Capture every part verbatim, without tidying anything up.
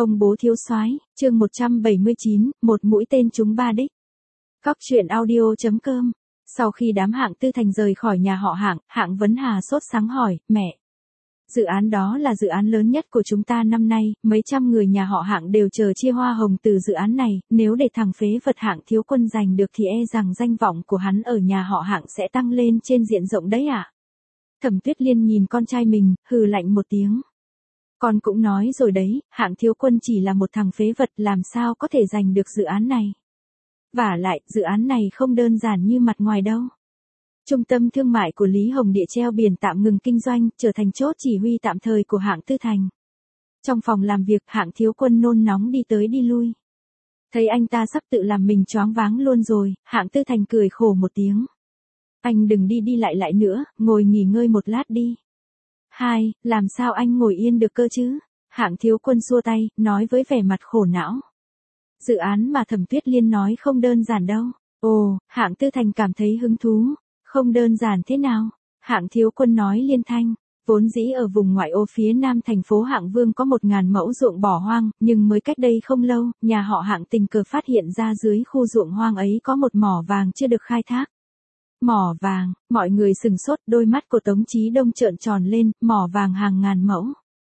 Ông bố thiếu soái, chương một trăm bảy mươi chín, một mũi tên trúng ba đích. Cóc truyện audio chấm com. Sau khi đám Hạng Tư Thành rời khỏi nhà họ Hạng, Hạng Vấn Hà sốt sắng hỏi, mẹ. Dự án đó là dự án lớn nhất của chúng ta năm nay, mấy trăm người nhà họ Hạng đều chờ chia hoa hồng từ dự án này, nếu để thằng phế vật Hạng Thiếu Quân giành được thì e rằng danh vọng của hắn ở nhà họ Hạng sẽ tăng lên trên diện rộng đấy ạ. À? Thẩm Tuyết Liên nhìn con trai mình, hừ lạnh một tiếng. Con cũng nói rồi đấy, Hạng Thiếu Quân chỉ là một thằng phế vật, làm sao có thể giành được dự án này. Vả lại, dự án này không đơn giản như mặt ngoài đâu. Trung tâm thương mại của Lý Hồng Địa treo biển tạm ngừng kinh doanh, trở thành chốt chỉ huy tạm thời của Hạng Tư Thành. Trong phòng làm việc, Hạng Thiếu Quân nôn nóng đi tới đi lui. Thấy anh ta sắp tự làm mình choáng váng luôn rồi, Hạng Tư Thành cười khổ một tiếng. Anh đừng đi đi lại lại nữa, ngồi nghỉ ngơi một lát đi. Hai, làm sao anh ngồi yên được cơ chứ? Hạng Thiếu Quân xua tay, nói với vẻ mặt khổ não. Dự án mà Thẩm Tuyết Liên nói không đơn giản đâu. Ồ, Hạng Tư Thành cảm thấy hứng thú. Không đơn giản thế nào? Hạng Thiếu Quân nói liên thanh. Vốn dĩ ở vùng ngoại ô phía nam thành phố Hạng Vương có một ngàn mẫu ruộng bỏ hoang, nhưng mới cách đây không lâu, nhà họ Hạng tình cờ phát hiện ra dưới khu ruộng hoang ấy có một mỏ vàng chưa được khai thác. Mỏ vàng, mọi người sừng sốt, đôi mắt của Tống Chí Đông trợn tròn lên, mỏ vàng hàng ngàn mẫu.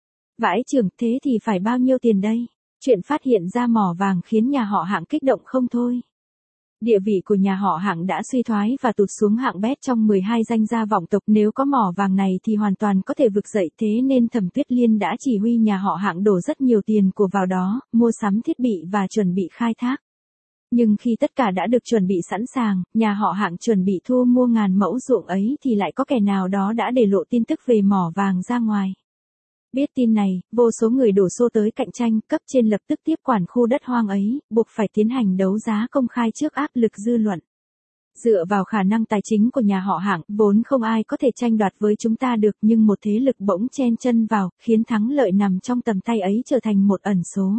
Vãi chưởng, thế thì phải bao nhiêu tiền đây? Chuyện phát hiện ra mỏ vàng khiến nhà họ Hạng kích động không thôi. Địa vị của nhà họ Hạng đã suy thoái và tụt xuống hạng bét trong mười hai danh gia vọng tộc, nếu có mỏ vàng này thì hoàn toàn có thể vực dậy, thế nên Thẩm Tuyết Liên đã chỉ huy nhà họ Hạng đổ rất nhiều tiền của vào đó, mua sắm thiết bị và chuẩn bị khai thác. Nhưng khi tất cả đã được chuẩn bị sẵn sàng, nhà họ Hạng chuẩn bị thu mua ngàn mẫu ruộng ấy thì lại có kẻ nào đó đã để lộ tin tức về mỏ vàng ra ngoài. Biết tin này, vô số người đổ xô tới cạnh tranh, cấp trên lập tức tiếp quản khu đất hoang ấy, buộc phải tiến hành đấu giá công khai trước áp lực dư luận. Dựa vào khả năng tài chính của nhà họ Hạng, vốn không ai có thể tranh đoạt với chúng ta được, nhưng một thế lực bỗng chen chân vào, khiến thắng lợi nằm trong tầm tay ấy trở thành một ẩn số.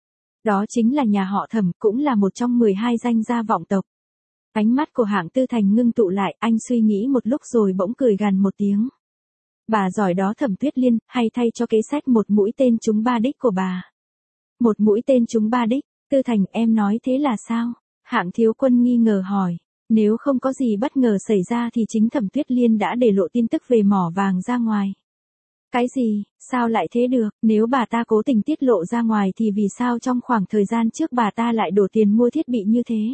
Đó chính là nhà họ Thẩm, cũng là một trong mười hai danh gia vọng tộc. Ánh mắt của Hạng Tư Thành ngưng tụ lại, anh suy nghĩ một lúc rồi bỗng cười gằn một tiếng. Bà giỏi đó Thẩm Tuyết Liên, hay thay cho kế sách một mũi tên trúng ba đích của bà. Một mũi tên trúng ba đích, Tư Thành, em nói thế là sao? Hạng Thiếu Quân nghi ngờ hỏi. Nếu không có gì bất ngờ xảy ra thì chính Thẩm Tuyết Liên đã để lộ tin tức về mỏ vàng ra ngoài. Cái gì, sao lại thế được, nếu bà ta cố tình tiết lộ ra ngoài thì vì sao trong khoảng thời gian trước bà ta lại đổ tiền mua thiết bị như thế?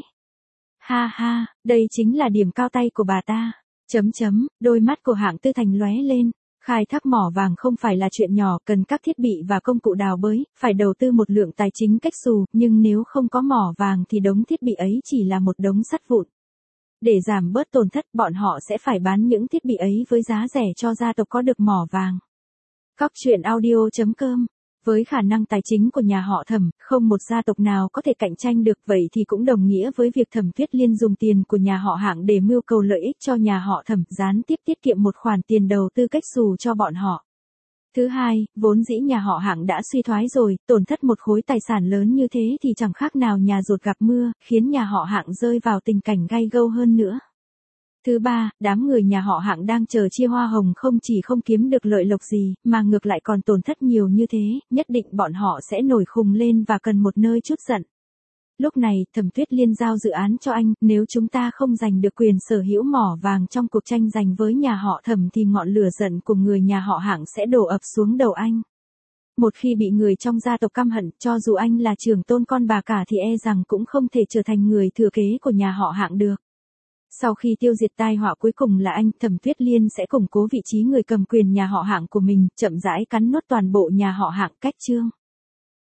Ha ha, đây chính là điểm cao tay của bà ta. Chấm chấm, đôi mắt của Hạng Tư Thành lóe lên. Khai thác mỏ vàng không phải là chuyện nhỏ, cần các thiết bị và công cụ đào bới, phải đầu tư một lượng tài chính cách xù, nhưng nếu không có mỏ vàng thì đống thiết bị ấy chỉ là một đống sắt vụn. Để giảm bớt tổn thất, bọn họ sẽ phải bán những thiết bị ấy với giá rẻ cho gia tộc có được mỏ vàng. Cóc truyện audio chấm com. Với khả năng tài chính của nhà họ Thẩm, không một gia tộc nào có thể cạnh tranh được, vậy thì cũng đồng nghĩa với việc Thẩm Tuyết Liên dùng tiền của nhà họ Hạng để mưu cầu lợi ích cho nhà họ Thẩm, gián tiếp tiết kiệm một khoản tiền đầu tư cách xù cho bọn họ. Thứ hai, vốn dĩ nhà họ Hạng đã suy thoái rồi, tổn thất một khối tài sản lớn như thế thì chẳng khác nào nhà dột gặp mưa, khiến nhà họ Hạng rơi vào tình cảnh gay gâu hơn nữa. Thứ ba, đám người nhà họ Hạng đang chờ chia hoa hồng không chỉ không kiếm được lợi lộc gì, mà ngược lại còn tổn thất nhiều như thế, nhất định bọn họ sẽ nổi khùng lên và cần một nơi trút giận. Lúc này, Thẩm Tuyết Liên giao dự án cho anh, nếu chúng ta không giành được quyền sở hữu mỏ vàng trong cuộc tranh giành với nhà họ Thẩm thì ngọn lửa giận của người nhà họ Hạng sẽ đổ ập xuống đầu anh. Một khi bị người trong gia tộc căm hận, cho dù anh là trưởng tôn con bà cả thì e rằng cũng không thể trở thành người thừa kế của nhà họ Hạng được. Sau khi tiêu diệt tai họa cuối cùng là anh, Thẩm Tuyết Liên sẽ củng cố vị trí người cầm quyền nhà họ Hạng của mình, chậm rãi cắn nuốt toàn bộ nhà họ Hạng. Cách chương